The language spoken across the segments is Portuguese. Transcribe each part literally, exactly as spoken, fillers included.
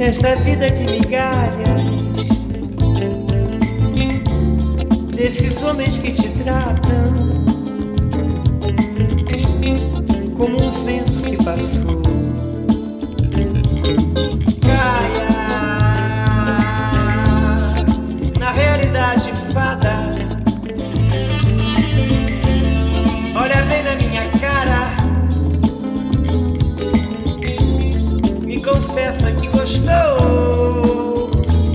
Nesta vida de migalhas, desses homens que te tratam como um vento que passou. Caia na realidade, fada. Olha bem na minha cara, me confessa que gostou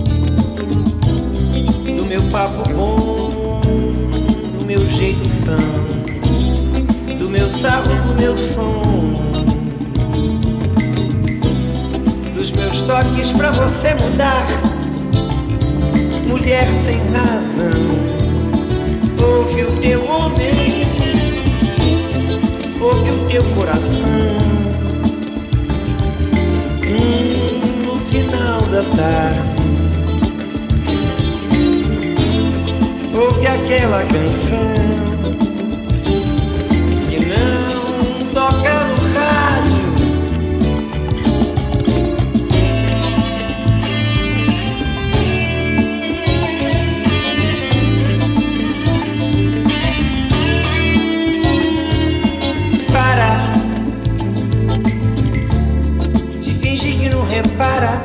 do meu papo bom, do meu jeito sã, do meu sarro, do meu som, dos meus toques pra você mudar. Mulher sem razão, ouve o teu homem, ouve o teu coração. Hum, no final da tarde, ouve aquela canção que não toca no rádio. Para de fingir que não repara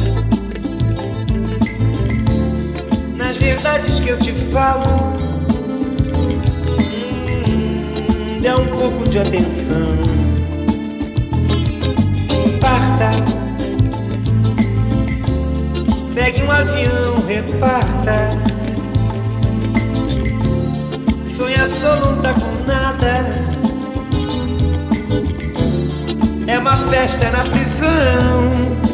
nas verdades que eu te falo. Hum, dá um pouco de atenção. Parta, pegue um avião, reparta. Sonhar só não tá com nada. É uma festa na prisão.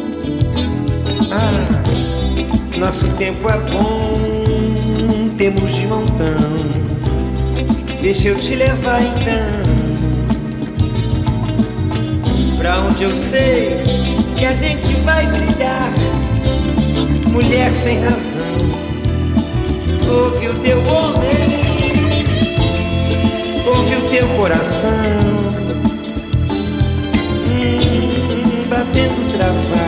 Ah, nosso tempo é bom, temos de montão. Deixa eu te levar então pra onde eu sei que a gente vai brilhar. Mulher sem razão, ouve o teu homem, ouve o teu coração, hum, batendo travado.